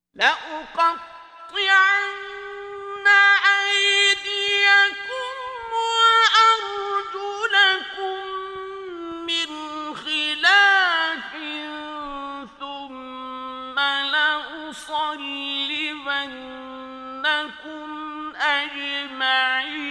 لأقطعن أيديكم وأرجلكم من خلاف ثم لأصلبنكم أجمعين